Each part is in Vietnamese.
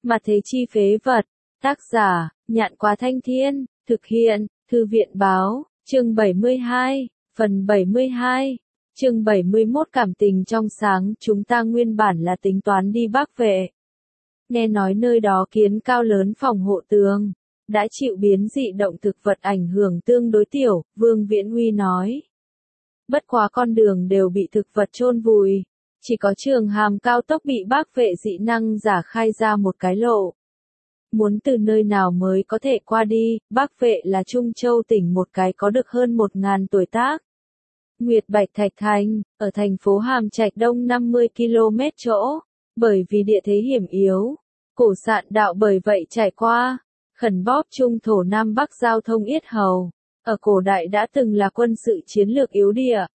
Mà thế chi phế vật. Tác giả, Nhạn Quá Thanh Thiên, thực hiện, Thư viện báo, chương 72, phần 72, chương 71 cảm tình trong sáng, chúng ta nguyên bản là tính toán đi Bắc Vệ. Nghe nói nơi đó kiến cao lớn phòng hộ tường, đã chịu biến dị động thực vật ảnh hưởng tương đối tiểu, Vương Viễn Huy nói. Bất quá con đường đều bị thực vật chôn vùi, chỉ có trường hàm cao tốc bị Bắc Vệ dị năng giả khai ra một cái lộ. Muốn từ nơi nào mới có thể qua đi, Bắc Vệ là Trung Châu tỉnh một cái có được hơn 1.000 tuổi tác. Nguyệt Bạch Thạch Thành, ở thành phố Hàm Trạch Đông 50 km chỗ, bởi vì địa thế hiểm yếu, cổ sạn đạo bởi vậy trải qua, khẩn bóp Trung thổ Nam Bắc giao thông yết hầu, ở cổ đại đã từng là quân sự chiến lược yếu địa.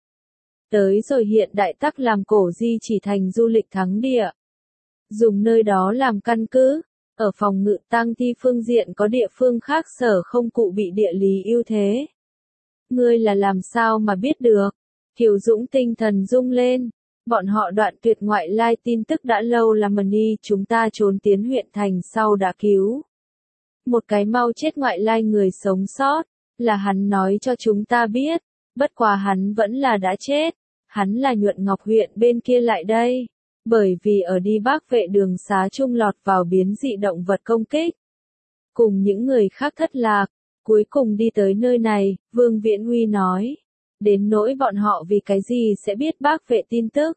Tới rồi hiện đại tắc làm cổ di chỉ thành du lịch thắng địa. Dùng nơi đó làm căn cứ, ở phòng ngự tăng thi phương diện có địa phương khác sở không cụ bị địa lý ưu thế. Ngươi là làm sao mà biết được? Kiều Dũng tinh thần rung lên. Bọn họ đoạn tuyệt ngoại lai tin tức đã lâu là Mani chúng ta trốn tiến huyện thành sau đã cứu. Một cái mau chết ngoại lai người sống sót, là hắn nói cho chúng ta biết, bất quá hắn vẫn là đã chết, hắn là Nhuận Ngọc huyện bên kia lại đây, bởi vì ở đi Bắc Vệ đường xá trung lọt vào biến dị động vật công kích. Cùng những người khác thất lạc, cuối cùng đi tới nơi này, Vương Viễn Huy nói, đến nỗi bọn họ vì cái gì sẽ biết Bắc Vệ tin tức.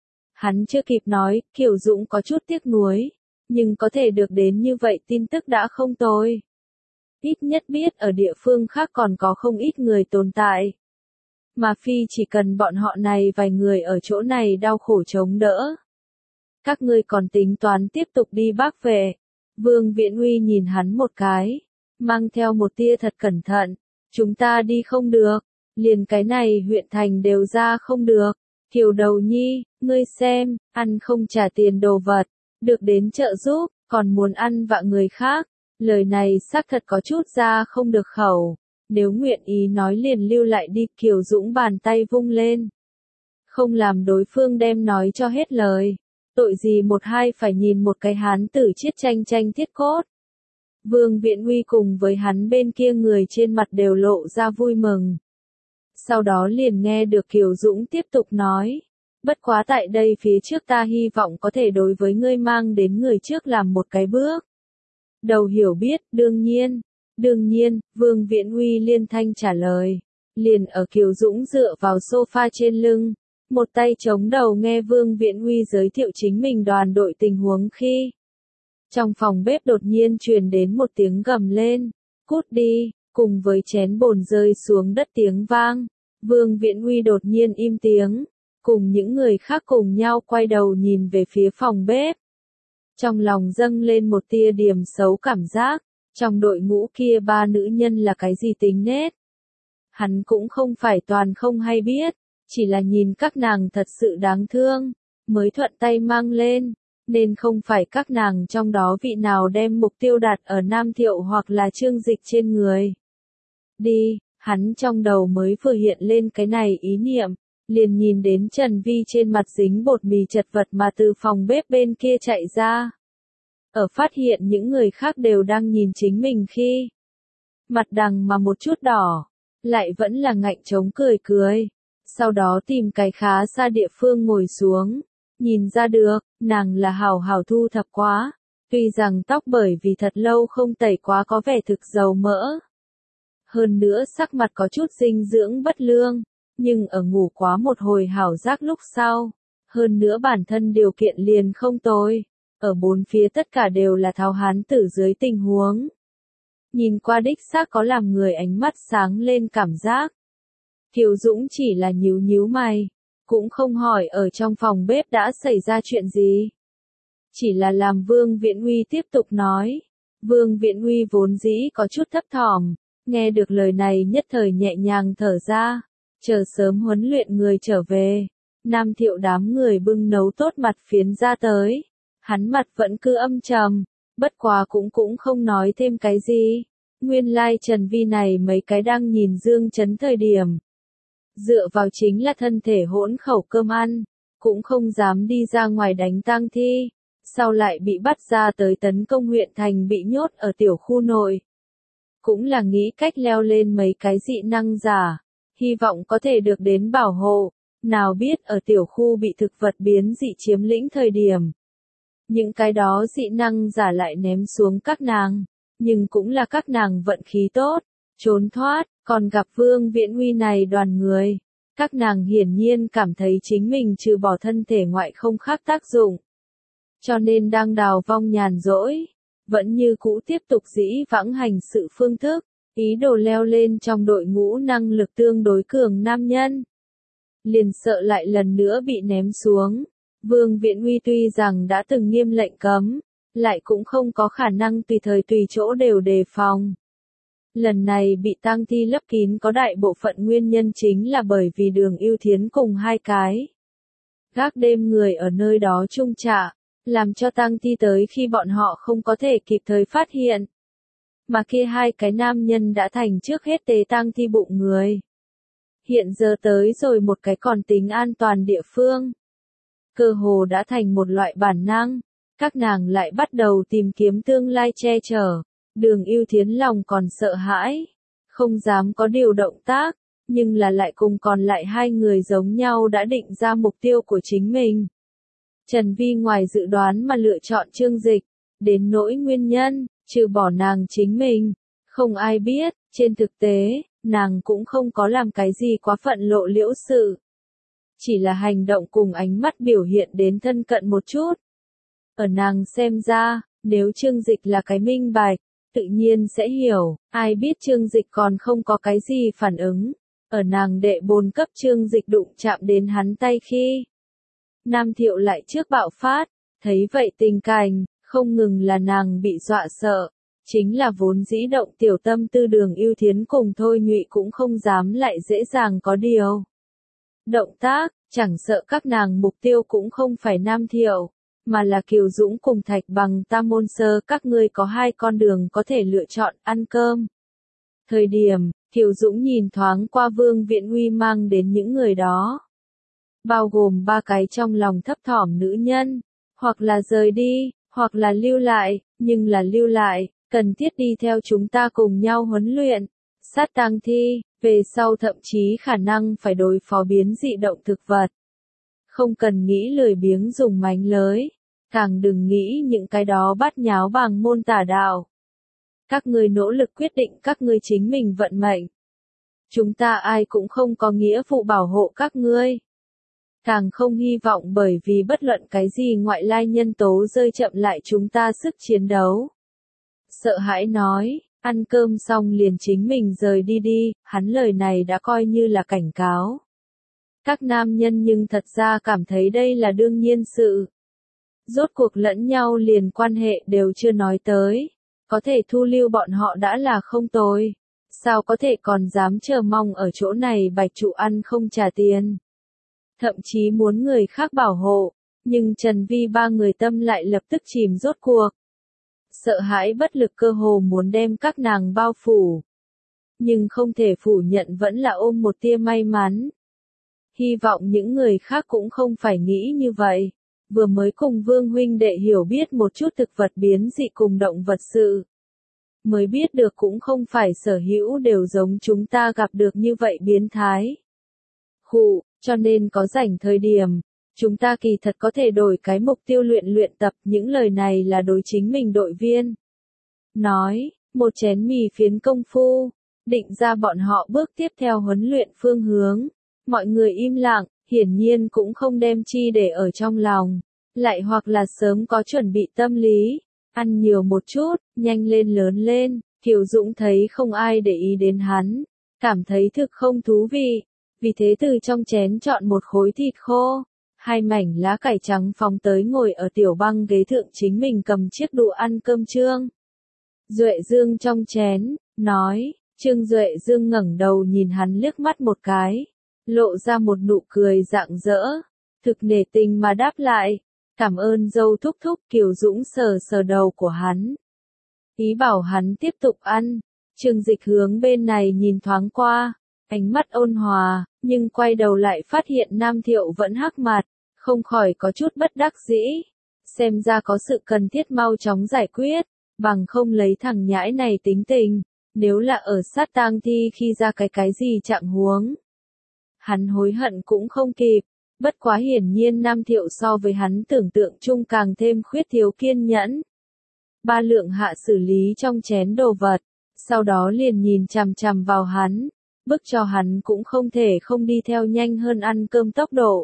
Hắn chưa kịp nói, Kiều Dũng có chút tiếc nuối, nhưng có thể được đến như vậy tin tức đã không tồi. Ít nhất biết ở địa phương khác còn có không ít người tồn tại. Mà phi chỉ cần bọn họ này vài người ở chỗ này đau khổ chống đỡ. Các ngươi còn tính toán tiếp tục đi Bắc Vệ. Vương Viễn Huy nhìn hắn một cái, mang theo một tia thật cẩn thận. Chúng ta đi không được, liền cái này huyện thành đều ra không được. Kiều Đầu Nhi, ngươi xem, ăn không trả tiền đồ vật, được đến trợ giúp, còn muốn ăn vạ người khác. Lời này xác thật có chút ra không được khẩu. Nếu nguyện ý nói liền lưu lại đi, Kiều Dũng bàn tay vung lên. Không làm đối phương đem nói cho hết lời. Tội gì một hai phải nhìn một cái hán tử chết tranh tranh thiết cốt. Vương Viễn Huy cùng với hắn bên kia người trên mặt đều lộ ra vui mừng. Sau đó liền nghe được Kiều Dũng tiếp tục nói. Bất quá tại đây phía trước ta hy vọng có thể đối với ngươi mang đến người trước làm một cái bước. Đầu hiểu biết, đương nhiên, Vương Viễn Huy liên thanh trả lời. Liền ở Kiều Dũng dựa vào sofa trên lưng, một tay chống đầu nghe Vương Viễn Huy giới thiệu chính mình đoàn đội tình huống khi. Trong phòng bếp đột nhiên truyền đến một tiếng gầm lên, cút đi, cùng với chén bồn rơi xuống đất tiếng vang. Vương Viễn Huy đột nhiên im tiếng, cùng những người khác cùng nhau quay đầu nhìn về phía phòng bếp. Trong lòng dâng lên một tia điểm xấu cảm giác, trong đội ngũ kia ba nữ nhân là cái gì tính nết. Hắn cũng không phải toàn không hay biết, chỉ là nhìn các nàng thật sự đáng thương, mới thuận tay mang lên, nên không phải các nàng trong đó vị nào đem mục tiêu đặt ở Nam Thiệu hoặc là Trương Dịch trên người. Đi, hắn trong đầu mới vừa hiện lên cái này ý niệm, liền nhìn đến Trần Vi trên mặt dính bột mì chật vật mà từ phòng bếp bên kia chạy ra. Ở phát hiện những người khác đều đang nhìn chính mình khi mặt đằng mà một chút đỏ, lại vẫn là ngạnh chống cười cười. Sau đó tìm cái khá xa địa phương ngồi xuống, nhìn ra được, nàng là hảo hảo thu thập quá, tuy rằng tóc bởi vì thật lâu không tẩy quá có vẻ thực dầu mỡ. Hơn nữa sắc mặt có chút dinh dưỡng bất lương, nhưng ở ngủ quá một hồi hảo giác lúc sau, hơn nữa bản thân điều kiện liền không tồi, ở bốn phía tất cả đều là tháo hán tử dưới tình huống. Nhìn qua đích xác có làm người ánh mắt sáng lên cảm giác. Kiều Dũng chỉ là nhíu mày, cũng không hỏi ở trong phòng bếp đã xảy ra chuyện gì. Chỉ là làm Vương Viễn Huy tiếp tục nói. Vương Viễn Huy vốn dĩ có chút thấp thỏm, nghe được lời này nhất thời nhẹ nhàng thở ra, chờ sớm huấn luyện người trở về. Nam Thiệu đám người bưng nấu tốt mặt phiến ra tới, hắn mặt vẫn cứ âm trầm, bất quá cũng không nói thêm cái gì. Nguyên lai Trần Vi này mấy cái đang nhìn Dương Chấn thời điểm. Dựa vào chính là thân thể hỗn khẩu cơm ăn, cũng không dám đi ra ngoài đánh tang thi. sau lại bị bắt ra tới tấn công huyện thành bị nhốt ở tiểu khu nội. Cũng là nghĩ cách leo lên mấy cái dị năng giả, hy vọng có thể được đến bảo hộ, nào biết ở tiểu khu bị thực vật biến dị chiếm lĩnh thời điểm. Những cái đó dị năng giả lại ném xuống các nàng, nhưng cũng là các nàng vận khí tốt, trốn thoát, còn gặp Vương Viễn Uy này đoàn người. Các nàng hiển nhiên cảm thấy chính mình trừ bỏ thân thể ngoại không khác tác dụng. Cho nên đang đào vong nhàn rỗi, vẫn như cũ tiếp tục dĩ vãng hành sự phương thức, ý đồ leo lên trong đội ngũ năng lực tương đối cường nam nhân. Liền sợ lại lần nữa bị ném xuống. Vương Viễn Uy tuy rằng đã từng nghiêm lệnh cấm, lại cũng không có khả năng tùy thời tùy chỗ đều đề phòng. Lần này bị tang thi lấp kín có đại bộ phận nguyên nhân chính là bởi vì Đường Ưu Thiến cùng hai cái gác đêm người ở nơi đó chung trả, làm cho tang thi tới khi bọn họ không có thể kịp thời phát hiện. Mà kia hai cái nam nhân đã thành trước hết tế tang thi bụng người. Hiện giờ tới rồi một cái còn tính an toàn địa phương. Cơ hồ đã thành một loại bản năng, các nàng lại bắt đầu tìm kiếm tương lai che chở. Đường Ưu Thiến lòng còn sợ hãi, không dám có điều động tác, nhưng là lại cùng còn lại hai người giống nhau đã định ra mục tiêu của chính mình. Trần Vi ngoài dự đoán mà lựa chọn Trương Dịch, đến nỗi nguyên nhân, trừ bỏ nàng chính mình, không ai biết, trên thực tế, nàng cũng không có làm cái gì quá phận lộ liễu sự. Chỉ là hành động cùng ánh mắt biểu hiện đến thân cận một chút. Ở nàng xem ra, nếu Trương Dịch là cái minh bạch, tự nhiên sẽ hiểu, ai biết Trương Dịch còn không có cái gì phản ứng. Ở nàng đệ 4 cấp Trương Dịch đụng chạm đến hắn tay khi Nam Thiệu lại trước bạo phát, thấy vậy tình cảnh, không ngừng là nàng bị dọa sợ, chính là vốn dĩ động tiểu tâm tư Đường Ưu Thiến cùng Thôi Nhụy cũng không dám lại dễ dàng có điều. Động tác, chẳng sợ các nàng mục tiêu cũng không phải Nam Thiệu, mà là Kiều Dũng cùng Thạch Bằng Tam Môn Sơ, các ngươi có hai con đường có thể lựa chọn ăn cơm. Thời điểm, Kiều Dũng nhìn thoáng qua Vương Viễn Uy mang đến những người đó. Bao gồm 3 cái trong lòng thấp thỏm nữ nhân, hoặc là rời đi, hoặc là lưu lại, nhưng là lưu lại, cần thiết đi theo chúng ta cùng nhau huấn luyện, sát tang thi, về sau thậm chí khả năng phải đối phó biến dị động thực vật. Không cần nghĩ lười biếng dùng mánh lới, càng đừng nghĩ những cái đó bát nháo bằng môn tà đạo. Các ngươi nỗ lực quyết định các ngươi chính mình vận mệnh. Chúng ta ai cũng không có nghĩa vụ bảo hộ các ngươi. Càng không hy vọng bởi vì bất luận cái gì ngoại lai nhân tố rơi chậm lại chúng ta sức chiến đấu. Sợ hãi nói, ăn cơm xong liền chính mình rời đi đi, hắn lời này đã coi như là cảnh cáo. Các nam nhân nhưng thật ra cảm thấy đây là đương nhiên sự. Rốt cuộc lẫn nhau liền quan hệ đều chưa nói tới, có thể thu lưu bọn họ đã là không tồi. Sao có thể còn dám chờ mong ở chỗ này bạch trụ ăn không trả tiền. Thậm chí muốn người khác bảo hộ, nhưng Trần Vi 3 người tâm lại lập tức chìm rốt cuộc. Sợ hãi bất lực cơ hồ muốn đem các nàng bao phủ. Nhưng không thể phủ nhận vẫn là ôm một tia may mắn. Hy vọng những người khác cũng không phải nghĩ như vậy. Vừa mới cùng Vương huynh đệ hiểu biết một chút thực vật biến dị cùng động vật sự. Mới biết được cũng không phải sở hữu đều giống chúng ta gặp được như vậy biến thái. Cho nên có rảnh thời điểm, chúng ta kỳ thật có thể đổi cái mục tiêu luyện tập, những lời này là đối chính mình đội viên. Nói, một chén mì phiến công phu, định ra bọn họ bước tiếp theo huấn luyện phương hướng. Mọi người im lặng, hiển nhiên cũng không đem chi để ở trong lòng, lại hoặc là sớm có chuẩn bị tâm lý, ăn nhiều một chút, nhanh lên lớn lên. Kiều Dũng thấy không ai để ý đến hắn, cảm thấy thực không thú vị, vì thế từ trong chén chọn một khối thịt khô, 2 mảnh lá cải trắng phóng tới ngồi ở tiểu băng ghế thượng, chính mình cầm chiếc đũa ăn cơm. Trương Duệ Dương trong chén, nói. Trương Duệ Dương ngẩng đầu nhìn hắn liếc mắt một cái, lộ ra một nụ cười rạng rỡ, thực nể tình mà đáp lại, cảm ơn dâu thúc thúc. Kiều Dũng sờ sờ đầu của hắn, ý bảo hắn tiếp tục ăn. Trương Dịch hướng bên này nhìn thoáng qua, ánh mắt ôn hòa, nhưng quay đầu lại phát hiện Nam Thiệu vẫn hắc mặt, không khỏi có chút bất đắc dĩ. Xem ra có sự cần thiết mau chóng giải quyết, bằng không lấy thằng nhãi này tính tình, nếu là ở sát tang thi khi ra cái gì trạng huống. Hắn hối hận cũng không kịp, bất quá hiển nhiên Nam Thiệu so với hắn tưởng tượng chung càng thêm khuyết thiếu kiên nhẫn. Ba lượng hạ xử lý trong chén đồ vật, sau đó liền nhìn chằm chằm vào hắn, bức cho hắn cũng không thể không đi theo nhanh hơn ăn cơm tốc độ.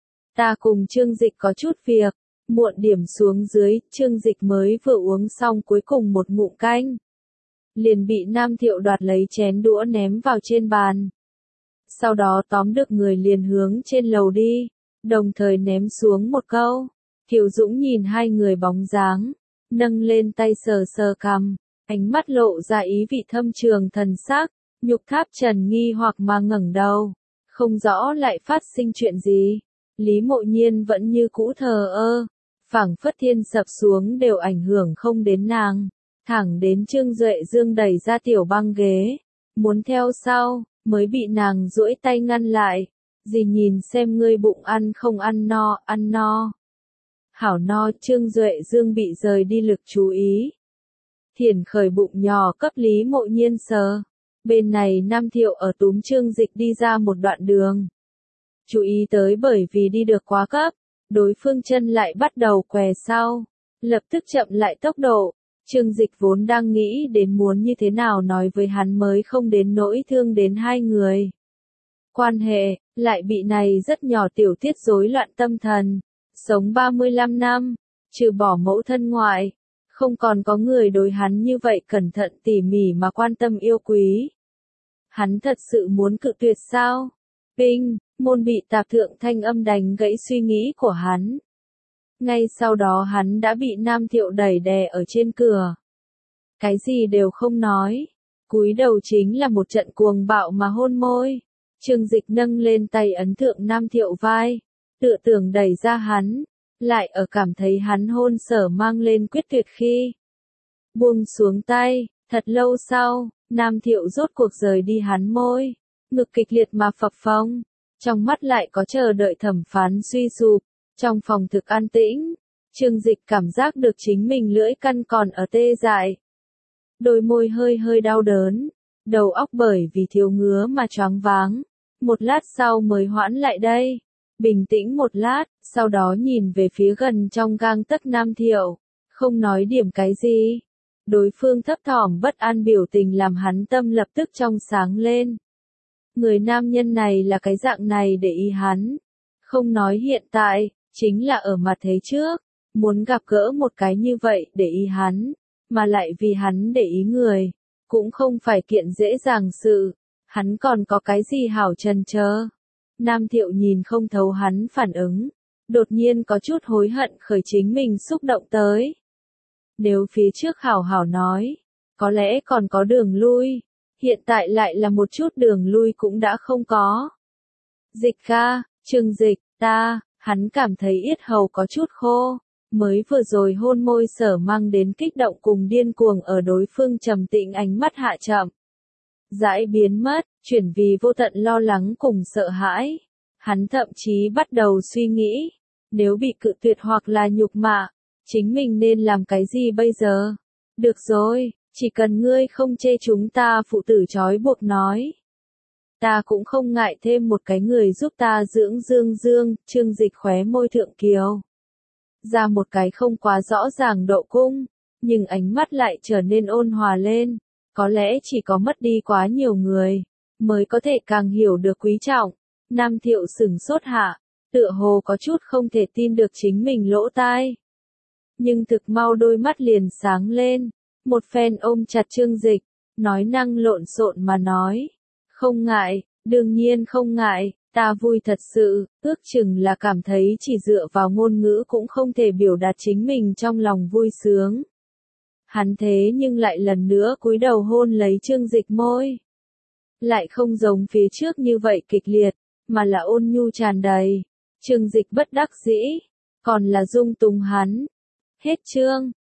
Ta cùng Trương Dịch có chút việc, muộn điểm xuống dưới, Trương Dịch mới vừa uống xong cuối cùng một ngụm canh. Liền bị Nam Thiệu đoạt lấy chén đũa ném vào trên bàn. Sau đó tóm được người liền hướng trên lầu đi, đồng thời ném xuống một câu. Kiều Dũng nhìn hai người bóng dáng, nâng lên tay sờ sờ cằm, ánh mắt lộ ra ý vị thâm trường thần sắc. Nhục Tháp Trần nghi hoặc mà ngẩng đầu, không rõ lại phát sinh chuyện gì. Lý Mộ Nhiên vẫn như cũ thờ ơ, phảng phất thiên sập xuống đều ảnh hưởng không đến nàng. Thẳng đến Trương Duệ Dương đẩy ra tiểu băng ghế, muốn theo sau, mới bị nàng duỗi tay ngăn lại. Dì nhìn xem ngươi bụng ăn không ăn no. Hảo no, Trương Duệ Dương bị rời đi lực chú ý. Thiển khởi bụng nhỏ cấp Lý Mộ Nhiên sờ. Bên này Nam Thiệu ở túm Trương Dịch đi ra một đoạn đường. Chú ý tới bởi vì đi được quá cấp, đối phương chân lại bắt đầu què sau, lập tức chậm lại tốc độ. Trương Dịch vốn đang nghĩ đến muốn như thế nào nói với hắn mới không đến nỗi thương đến hai người. Quan hệ, lại bị này rất nhỏ tiểu tiết rối loạn tâm thần. Sống 35 năm, trừ bỏ mẫu thân ngoại, không còn có người đối hắn như vậy cẩn thận tỉ mỉ mà quan tâm yêu quý. Hắn thật sự muốn cự tuyệt sao? Pinh, môn bị tạp thượng thanh âm đánh gãy suy nghĩ của hắn. Ngay sau đó hắn đã bị Nam Thiệu đẩy đè ở trên cửa. Cái gì đều không nói. Cúi đầu chính là một trận cuồng bạo mà hôn môi. Trương Dịch nâng lên tay ấn thượng Nam Thiệu vai, tựa tưởng đẩy ra hắn, lại ở cảm thấy hắn hôn sở mang lên quyết tuyệt khi. Buông xuống tay, thật lâu sau, Nam Thiệu rốt cuộc rời đi hắn môi, ngực kịch liệt mà phập phồng, trong mắt lại có chờ đợi thẩm phán suy sụp. Trong phòng thực an tĩnh, Trương Dịch cảm giác được chính mình lưỡi căn còn ở tê dại. Đôi môi hơi đau đớn, đầu óc bởi vì thiếu ngứa mà choáng váng. Một lát sau mới hoãn lại đây, bình tĩnh một lát, sau đó nhìn về phía gần trong gang tấc Nam Thiệu, không nói điểm cái gì. Đối phương thấp thỏm bất an biểu tình làm hắn tâm lập tức trong sáng lên. Người nam nhân này là cái dạng này để ý hắn, không nói hiện tại, chính là ở mặt thế trước, muốn gặp gỡ một cái như vậy để ý hắn, mà lại vì hắn để ý người, cũng không phải kiện dễ dàng sự, hắn còn có cái gì hảo chần chờ. Nam Thiệu nhìn không thấu hắn phản ứng, đột nhiên có chút hối hận khởi chính mình xúc động tới. Nếu phía trước hảo hảo nói, có lẽ còn có đường lui, hiện tại lại là một chút đường lui cũng đã không có. Dịch ca, Trương Dịch, hắn cảm thấy yết hầu có chút khô, mới vừa rồi hôn môi sở mang đến kích động cùng điên cuồng ở đối phương trầm tĩnh ánh mắt hạ chậm. Dãi biến mất, chuyển vì vô tận lo lắng cùng sợ hãi. Hắn thậm chí bắt đầu suy nghĩ, nếu bị cự tuyệt hoặc là nhục mạ, chính mình nên làm cái gì bây giờ? Được rồi, chỉ cần ngươi không chê chúng ta phụ tử trói buộc nói. Ta cũng không ngại thêm một cái người giúp ta dưỡng dương, Trương Dịch khóe môi thượng kiều. Ra một cái không quá rõ ràng độ cung, nhưng ánh mắt lại trở nên ôn hòa lên. Có lẽ chỉ có mất đi quá nhiều người, mới có thể càng hiểu được quý trọng. Nam Thiệu sửng sốt hạ, tựa hồ có chút không thể tin được chính mình lỗ tai. Nhưng thực mau đôi mắt liền sáng lên, một phen ôm chặt Trương Dịch, nói năng lộn xộn mà nói. Không ngại, đương nhiên không ngại, ta vui thật sự, ước chừng là cảm thấy chỉ dựa vào ngôn ngữ cũng không thể biểu đạt chính mình trong lòng vui sướng. Hắn thế nhưng lại lần nữa cúi đầu hôn lấy Trương Dịch môi. Lại không giống phía trước như vậy kịch liệt, mà là ôn nhu tràn đầy. Trương Dịch bất đắc dĩ, còn là dung túng hắn. Hết chương.